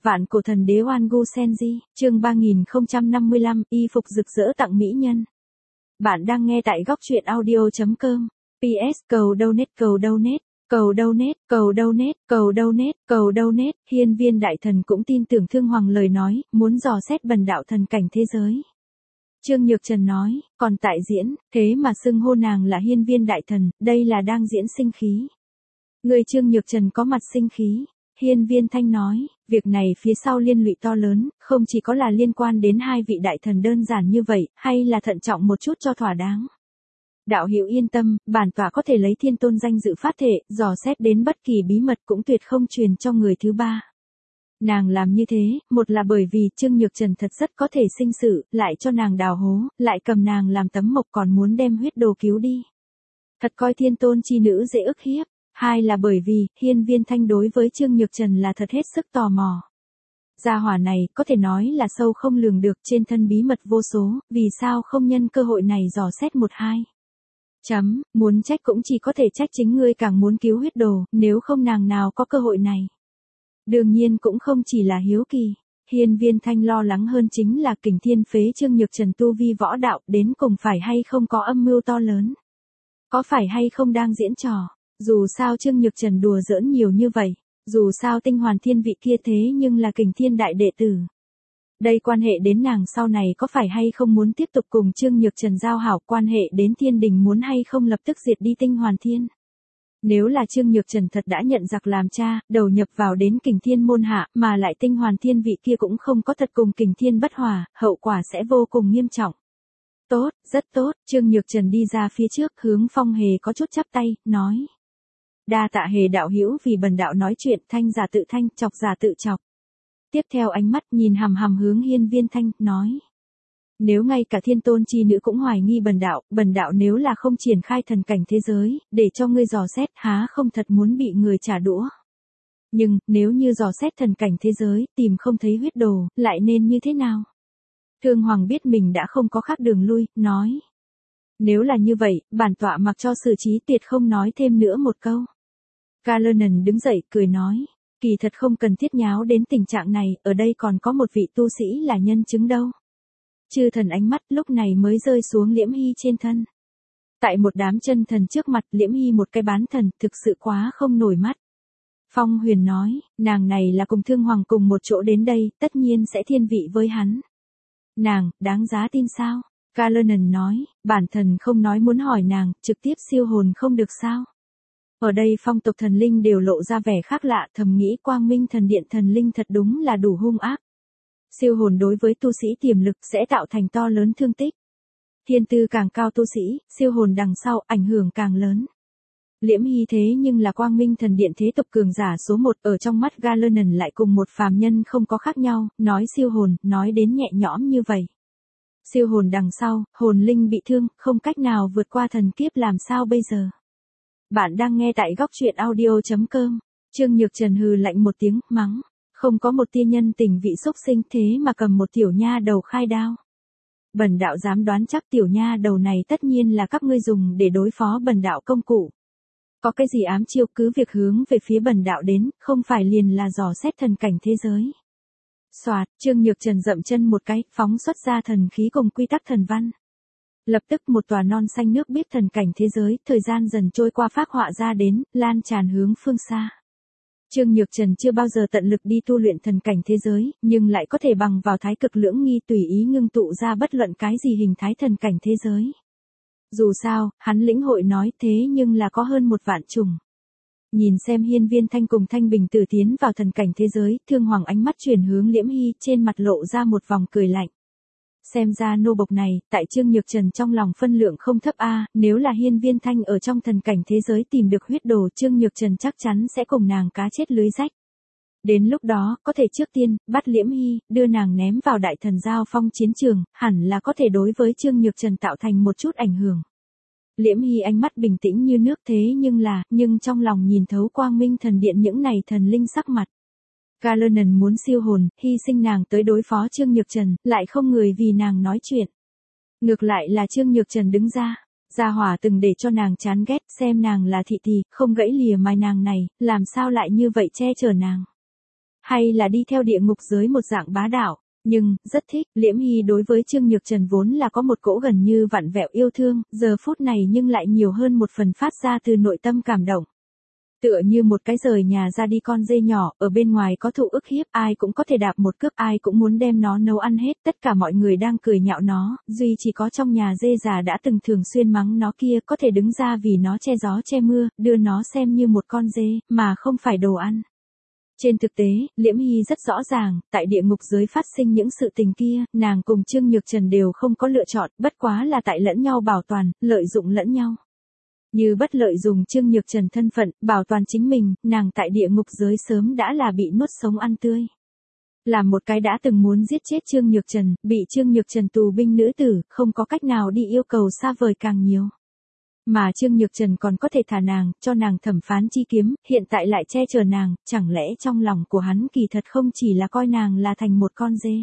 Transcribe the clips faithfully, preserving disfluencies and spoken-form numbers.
Vạn cổ thần đế Oan Gu Senji, chương ba nghìn không trăm năm mươi lăm, y phục rực rỡ tặng mỹ nhân. Bạn đang nghe tại góc truyện audio chấm com. pê ét cầu donate cầu donate, cầu donate, cầu donate, cầu donate, cầu donate. Hiên Viên đại thần cũng tin tưởng Thương Hoàng lời nói, muốn dò xét bần đạo thần cảnh thế giới. Trương Nhược Trần nói, còn tại diễn, thế mà xưng hô nàng là Hiên Viên đại thần, đây là đang diễn sinh khí. Người Trương Nhược Trần có mặt sinh khí. Hiên Viên Thanh nói, việc này phía sau liên lụy to lớn, không chỉ có là liên quan đến hai vị đại thần đơn giản như vậy, hay là thận trọng một chút cho thỏa đáng. Đạo hữu yên tâm, bản tọa có thể lấy thiên tôn danh dự phát thệ, dò xét đến bất kỳ bí mật cũng tuyệt không truyền cho người thứ ba. Nàng làm như thế, một là bởi vì Trương Nhược Trần thật rất có thể sinh sự, lại cho nàng đào hố, lại cầm nàng làm tấm mộc còn muốn đem huyết đồ cứu đi. Thật coi thiên tôn chi nữ dễ ức hiếp. Hai là bởi vì, Hiên Viên Thanh đối với Trương Nhược Trần là thật hết sức tò mò. Gia hỏa này, có thể nói là sâu không lường được trên thân bí mật vô số, vì sao không nhân cơ hội này dò xét một hai. Chấm, muốn trách cũng chỉ có thể trách chính ngươi càng muốn cứu huyết đồ, nếu không nàng nào có cơ hội này. Đương nhiên cũng không chỉ là hiếu kỳ. Hiên Viên Thanh lo lắng hơn chính là Kình Thiên phế Trương Nhược Trần tu vi võ đạo, đến cùng phải hay không có âm mưu to lớn. Có phải hay không đang diễn trò. Dù sao Trương Nhược Trần đùa giỡn nhiều như vậy, dù sao Tinh Hoàn Thiên vị kia thế nhưng là Kình Thiên đại đệ tử. Đây quan hệ đến nàng sau này có phải hay không muốn tiếp tục cùng Trương Nhược Trần giao hảo, quan hệ đến Thiên Đình muốn hay không lập tức diệt đi Tinh Hoàn Thiên. Nếu là Trương Nhược Trần thật đã nhận giặc làm cha, đầu nhập vào đến Kình Thiên môn hạ, mà lại Tinh Hoàn Thiên vị kia cũng không có thật cùng Kình Thiên bất hòa, hậu quả sẽ vô cùng nghiêm trọng. Tốt, rất tốt, Trương Nhược Trần đi ra phía trước, hướng Phong Hề có chút chắp tay, nói. Đa tạ Hề đạo hữu vì bần đạo nói chuyện, thanh giả tự thanh, chọc giả tự chọc. Tiếp theo ánh mắt nhìn hằm hằm hướng Hiên Viên Thanh, nói. Nếu ngay cả thiên tôn chi nữ cũng hoài nghi bần đạo, bần đạo nếu là không triển khai thần cảnh thế giới, để cho ngươi dò xét, há không thật muốn bị người trả đũa. Nhưng, nếu như dò xét thần cảnh thế giới, tìm không thấy huyết đồ, lại nên như thế nào? Thương Hoàng biết mình đã không có khác đường lui, nói. Nếu là như vậy, bản tọa mặc cho xử trí tuyệt không nói thêm nữa một câu. Calernan đứng dậy, cười nói. Kỳ thật không cần thiết nháo đến tình trạng này, ở đây còn có một vị tu sĩ là nhân chứng đâu. Chư thần ánh mắt lúc này mới rơi xuống Liễm Hy trên thân. Tại một đám chân thần trước mặt Liễm Hy một cái bán thần thực sự quá không nổi mắt. Phong Huyền nói, nàng này là cùng Thương Hoàng cùng một chỗ đến đây, tất nhiên sẽ thiên vị với hắn. Nàng, đáng giá tin sao? Calernan nói, bản thần không nói muốn hỏi nàng, trực tiếp siêu hồn không được sao? Ở đây phong tộc thần linh đều lộ ra vẻ khác lạ, thầm nghĩ Quang Minh thần điện thần linh thật đúng là đủ hung ác. Siêu hồn đối với tu sĩ tiềm lực sẽ tạo thành to lớn thương tích. Thiên tư càng cao tu sĩ, siêu hồn đằng sau ảnh hưởng càng lớn. Liễm Hy thế nhưng là Quang Minh thần điện thế tộc cường giả số một, ở trong mắt Calernan lại cùng một phàm nhân không có khác nhau, nói siêu hồn, nói đến nhẹ nhõm như vậy. Siêu hồn đằng sau, hồn linh bị thương, không cách nào vượt qua thần kiếp làm sao bây giờ? Bạn đang nghe tại góc truyện audio chấm com. Trương Nhược Trần hừ lạnh một tiếng, mắng. Không có một tia nhân tình vị xúc sinh thế mà cầm một tiểu nha đầu khai đao. Bần đạo dám đoán chắc tiểu nha đầu này tất nhiên là các ngươi dùng để đối phó bần đạo công cụ. Có cái gì ám chiêu cứ việc hướng về phía bần đạo đến, không phải liền là dò xét thần cảnh thế giới. Soạt, Trương Nhược Trần dậm chân một cái, phóng xuất ra thần khí cùng quy tắc thần văn. Lập tức một tòa non xanh nước biếc thần cảnh thế giới, thời gian dần trôi qua phác họa ra đến, lan tràn hướng phương xa. Trương Nhược Trần chưa bao giờ tận lực đi tu luyện thần cảnh thế giới, nhưng lại có thể bằng vào thái cực lưỡng nghi tùy ý ngưng tụ ra bất luận cái gì hình thái thần cảnh thế giới. Dù sao, hắn lĩnh hội nói thế nhưng là có hơn một vạn trùng. Nhìn xem Hiên Viên Thanh cùng Thanh Bình Tử tiến vào thần cảnh thế giới, Thương Hoàng ánh mắt chuyển hướng Liễm Hy, trên mặt lộ ra một vòng cười lạnh. Xem ra nô bộc này, tại Trương Nhược Trần trong lòng phân lượng không thấp a, nếu là Hiên Viên Thanh ở trong thần cảnh thế giới tìm được huyết đồ, Trương Nhược Trần chắc chắn sẽ cùng nàng cá chết lưới rách. Đến lúc đó, có thể trước tiên, bắt Liễm Hy, đưa nàng ném vào đại thần giao phong chiến trường, hẳn là có thể đối với Trương Nhược Trần tạo thành một chút ảnh hưởng. Liễm Hy ánh mắt bình tĩnh như nước thế nhưng là, nhưng trong lòng nhìn thấu Quang Minh thần điện những này thần linh sắc mặt. Calernan muốn siêu hồn, hy sinh nàng tới đối phó Trương Nhược Trần, lại không người vì nàng nói chuyện. Ngược lại là Trương Nhược Trần đứng ra, gia hỏa từng để cho nàng chán ghét, xem nàng là thị tỳ, không gãy lìa mài nàng này, làm sao lại như vậy che chở nàng. Hay là đi theo địa ngục giới một dạng bá đạo? Nhưng, rất thích, Liễm Hy đối với Trương Nhược Trần vốn là có một cỗ gần như vặn vẹo yêu thương, giờ phút này nhưng lại nhiều hơn một phần phát ra từ nội tâm cảm động. Tựa như một cái rời nhà ra đi con dê nhỏ, ở bên ngoài có thụ ức hiếp, ai cũng có thể đạp một cước, ai cũng muốn đem nó nấu ăn hết, tất cả mọi người đang cười nhạo nó, duy chỉ có trong nhà dê già đã từng thường xuyên mắng nó kia có thể đứng ra vì nó che gió che mưa, đưa nó xem như một con dê, mà không phải đồ ăn. Trên thực tế, Liễm Hy rất rõ ràng, tại địa ngục giới phát sinh những sự tình kia, nàng cùng Trương Nhược Trần đều không có lựa chọn, bất quá là tại lẫn nhau bảo toàn, lợi dụng lẫn nhau. Như bất lợi dùng Trương Nhược Trần thân phận, bảo toàn chính mình, nàng tại địa ngục giới sớm đã là bị nuốt sống ăn tươi. Là một cái đã từng muốn giết chết Trương Nhược Trần, bị Trương Nhược Trần tù binh nữ tử, không có cách nào đi yêu cầu xa vời càng nhiều. Mà Trương Nhược Trần còn có thể thả nàng, cho nàng thẩm phán chi kiếm, hiện tại lại che chở nàng, chẳng lẽ trong lòng của hắn kỳ thật không chỉ là coi nàng là thành một con dê.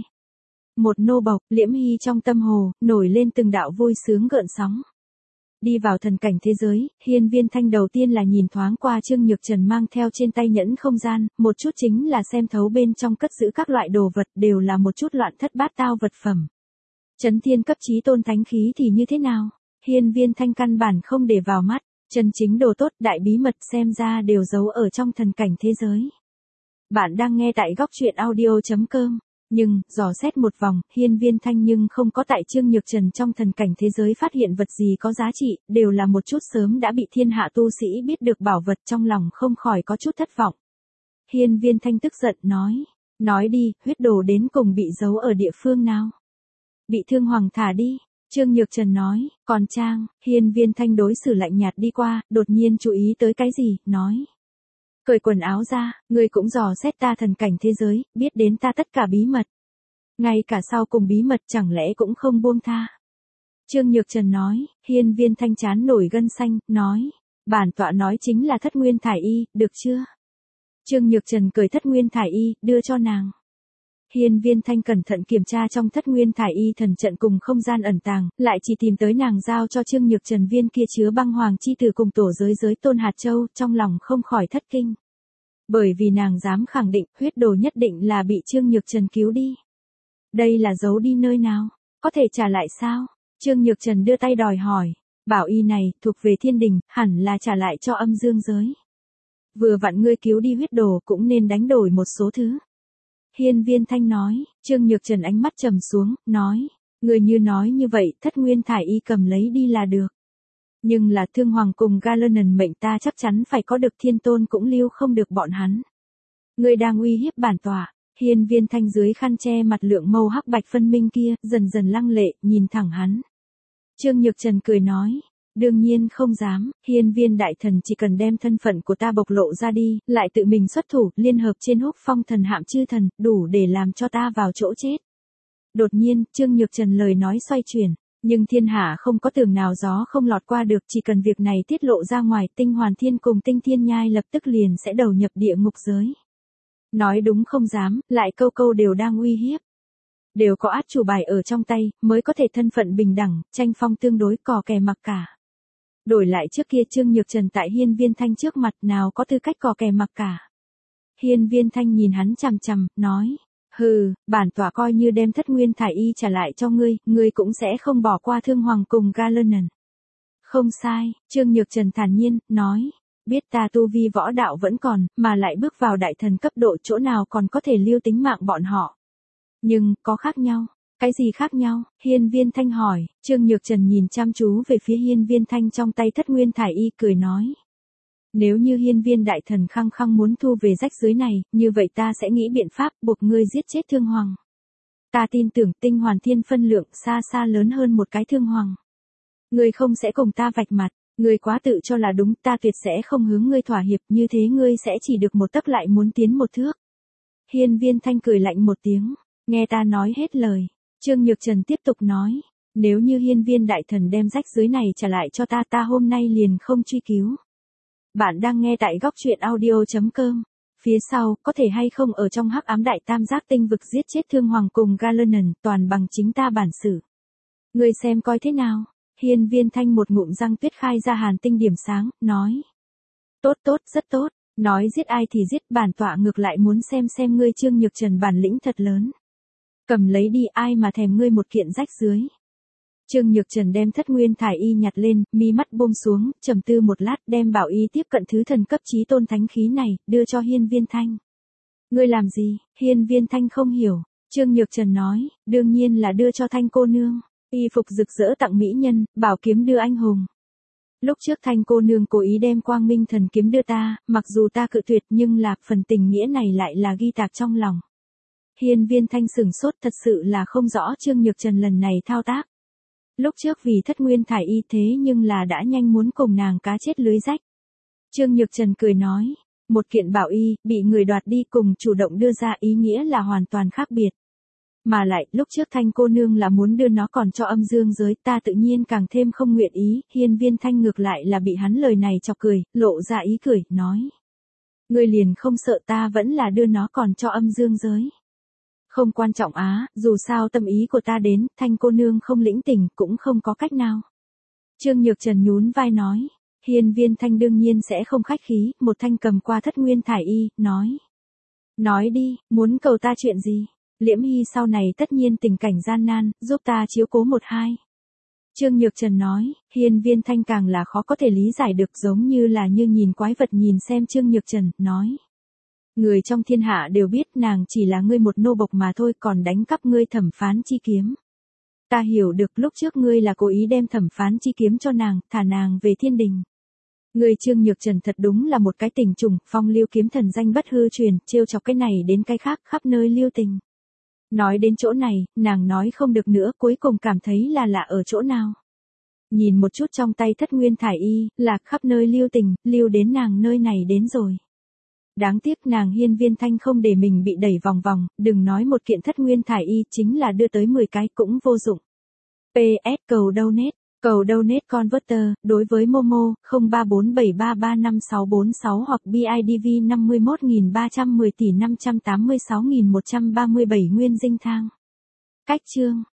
Một nô bộc, Liễm Hy trong tâm hồ, nổi lên từng đạo vui sướng gợn sóng. Đi vào thần cảnh thế giới, Hiên Viên Thanh đầu tiên là nhìn thoáng qua Trương Nhược Trần mang theo trên tay nhẫn không gian, một chút chính là xem thấu bên trong cất giữ các loại đồ vật đều là một chút loạn thất bát tao vật phẩm. Chấn thiên cấp chí tôn thánh khí thì như thế nào? Hiên Viên Thanh căn bản không để vào mắt, chân chính đồ tốt đại bí mật xem ra đều giấu ở trong thần cảnh thế giới. Bạn đang nghe tại góc truyện audio chấm com. Nhưng, dò xét một vòng, Hiên Viên Thanh nhưng không có tại Trương Nhược Trần trong thần cảnh thế giới phát hiện vật gì có giá trị, đều là một chút sớm đã bị thiên hạ tu sĩ biết được bảo vật, trong lòng không khỏi có chút thất vọng. Hiên Viên Thanh tức giận nói, nói đi, huyết đồ đến cùng bị giấu ở địa phương nào? Bị Thương Hoàng thả đi. Trương Nhược Trần nói, còn Trang, Hiên Viên Thanh đối xử lạnh nhạt đi qua, đột nhiên chú ý tới cái gì, nói. Cởi quần áo ra, ngươi cũng dò xét ta thần cảnh thế giới, biết đến ta tất cả bí mật. Ngay cả sau cùng bí mật chẳng lẽ cũng không buông tha. Trương Nhược Trần nói, Hiên Viên Thanh chán nổi gân xanh, nói, bản tọa nói chính là thất nguyên thải y, được chưa? Trương Nhược Trần cởi thất nguyên thải y, đưa cho nàng. Hiên Viên Thanh cẩn thận kiểm tra trong thất nguyên thải y thần trận cùng không gian ẩn tàng, lại chỉ tìm tới nàng giao cho Trương Nhược Trần viên kia chứa băng hoàng chi tử cùng tổ giới giới tôn hạt châu, trong lòng không khỏi thất kinh. Bởi vì nàng dám khẳng định, huyết đồ nhất định là bị Trương Nhược Trần cứu đi. Đây là giấu đi nơi nào? Có thể trả lại sao? Trương Nhược Trần đưa tay đòi hỏi, bảo y này, thuộc về thiên đình, hẳn là trả lại cho âm dương giới. Vừa vặn ngươi cứu đi huyết đồ cũng nên đánh đổi một số thứ. Hiên Viên Thanh nói, Trương Nhược Trần ánh mắt trầm xuống, nói, người như nói như vậy, thất nguyên thải y cầm lấy đi là được. Nhưng là Thương Hoàng cùng Galenon mệnh ta chắc chắn phải có được, thiên tôn cũng lưu không được bọn hắn. Người đang uy hiếp bản tọa. Hiên Viên Thanh dưới khăn che mặt lượng mâu hắc bạch phân minh kia, dần dần lăng lệ, nhìn thẳng hắn. Trương Nhược Trần cười nói, đương nhiên không dám, Hiên Viên đại thần chỉ cần đem thân phận của ta bộc lộ ra đi, lại tự mình xuất thủ, liên hợp trên húc phong thần hạm chư thần, đủ để làm cho ta vào chỗ chết. Đột nhiên, Trương Nhược Trần lời nói xoay chuyển, nhưng thiên hạ không có tường nào gió không lọt qua được, chỉ cần việc này tiết lộ ra ngoài, Tinh Hoàn Thiên cùng Tinh Thiên Nhai lập tức liền sẽ đầu nhập địa ngục giới. Nói đúng không dám, lại câu câu đều đang uy hiếp. Đều có át chủ bài ở trong tay, mới có thể thân phận bình đẳng, tranh phong tương đối, cò kè mặc cả. Đổi lại trước kia Trương Nhược Trần tại Hiên Viên Thanh trước mặt nào có tư cách cò kè mặc cả. Hiên Viên Thanh nhìn hắn chằm chằm, nói, hừ, bản tọa coi như đem thất nguyên thải y trả lại cho ngươi, ngươi cũng sẽ không bỏ qua Thương Hoàng cùng Galenon. Không sai, Trương Nhược Trần thản nhiên, nói, biết ta tu vi võ đạo vẫn còn, mà lại bước vào đại thần cấp độ, chỗ nào còn có thể lưu tính mạng bọn họ. Nhưng, có khác nhau. Cái gì khác nhau? Hiên Viên Thanh hỏi. Trương Nhược Trần nhìn chăm chú về phía Hiên Viên Thanh trong tay thất nguyên thải y, cười nói. Nếu như Hiên Viên đại thần khăng khăng muốn thu về rách dưới này, như vậy ta sẽ nghĩ biện pháp buộc ngươi giết chết Thương Hoàng. Ta tin tưởng Tinh Hoàn Thiên phân lượng xa xa lớn hơn một cái Thương Hoàng. Ngươi không sẽ cùng ta vạch mặt, ngươi quá tự cho là đúng, ta tuyệt sẽ không hướng ngươi thỏa hiệp, như thế ngươi sẽ chỉ được một tấc lại muốn tiến một thước. Hiên Viên Thanh cười lạnh một tiếng, nghe ta nói hết lời. Trương Nhược Trần tiếp tục nói, nếu như Hiên Viên đại thần đem rách dưới này trả lại cho ta, ta hôm nay liền không truy cứu. Bạn đang nghe tại góc truyện audio chấm com. Phía sau, có thể hay không ở trong hắc ám đại tam giác tinh vực giết chết Thương Hoàng cùng Galenon, toàn bằng chính ta bản sự. Ngươi xem coi thế nào? Hiên Viên Thanh một ngụm răng tuyết khai ra hàn tinh điểm sáng, nói. Tốt tốt, rất tốt, Nói giết ai thì giết, bản tọa ngược lại muốn xem xem ngươi Trương Nhược Trần bản lĩnh thật lớn. Cầm lấy đi, ai mà thèm ngươi một kiện rách dưới. Trương Nhược Trần đem Thất Nguyên Thải Y nhặt lên, mi mắt buông xuống, trầm tư một lát, đem bảo y tiếp cận thứ thần cấp chí tôn thánh khí này, đưa cho Hiên Viên Thanh. Ngươi làm gì? Hiên Viên Thanh không hiểu. Trương Nhược Trần nói, đương nhiên là đưa cho Thanh cô nương. Y phục rực rỡ tặng mỹ nhân, bảo kiếm đưa anh hùng. Lúc trước Thanh cô nương cố ý đem Quang Minh thần kiếm đưa ta, mặc dù ta cự tuyệt nhưng là phần tình nghĩa này lại là ghi tạc trong lòng. Hiên Viên Thanh sửng sốt, thật sự là không rõ Trương Nhược Trần lần này thao tác. Lúc trước vì Thất Nguyên Thải Y thế nhưng là đã nhanh muốn cùng nàng cá chết lưới rách. Trương Nhược Trần cười nói, một kiện bảo y, bị người đoạt đi cùng chủ động đưa ra ý nghĩa là hoàn toàn khác biệt. Mà lại, lúc trước Thanh cô nương là muốn đưa nó còn cho âm dương giới, ta tự nhiên càng thêm không nguyện ý, Hiên Viên Thanh ngược lại là bị hắn lời này chọc cười, lộ ra ý cười, nói. Ngươi liền không sợ ta vẫn là đưa nó còn cho âm dương giới. Không quan trọng á, dù sao tâm ý của ta đến, Thanh cô nương không lĩnh tình, cũng không có cách nào. Trương Nhược Trần nhún vai nói, Hiên Viên Thanh đương nhiên sẽ không khách khí, một thanh cầm qua Thất Nguyên Thải Y, nói. Nói đi, muốn cầu ta chuyện gì? Liễm Hy sau này tất nhiên tình cảnh gian nan, giúp ta chiếu cố một hai. Trương Nhược Trần nói, Hiên Viên Thanh càng là khó có thể lý giải được, giống như là như nhìn quái vật nhìn xem Trương Nhược Trần, nói. Người trong thiên hạ đều biết nàng chỉ là ngươi một nô bộc mà thôi, còn đánh cắp ngươi Thẩm Phán chi kiếm. Ta hiểu được lúc trước ngươi là cố ý đem Thẩm Phán chi kiếm cho nàng, thả nàng về thiên đình. Ngươi Trương Nhược Trần thật đúng là một cái tình trùng, phong lưu kiếm thần danh bất hư truyền, trêu chọc cái này đến cái khác, khắp nơi lưu tình. Nói đến chỗ này, nàng nói không được nữa, cuối cùng cảm thấy là lạ ở chỗ nào. Nhìn một chút trong tay Thất Nguyên Thải Y, là khắp nơi lưu tình, lưu đến nàng nơi này đến rồi. Đáng tiếc nàng Hiên Viên Thanh không để mình bị đẩy vòng vòng, đừng nói một kiện Thất Nguyên Thải Y chính là đưa tới mười cái cũng vô dụng. pê ét cầu donate, cầu donate converter, đối với Momo, không ba bốn bảy ba ba năm sáu bốn sáu hoặc bê i đê vê năm mươi mốt nghìn ba trăm mười tỷ năm trăm tám mươi sáu nghìn một trăm ba mươi bảy nguyên dinh thang. Cách chương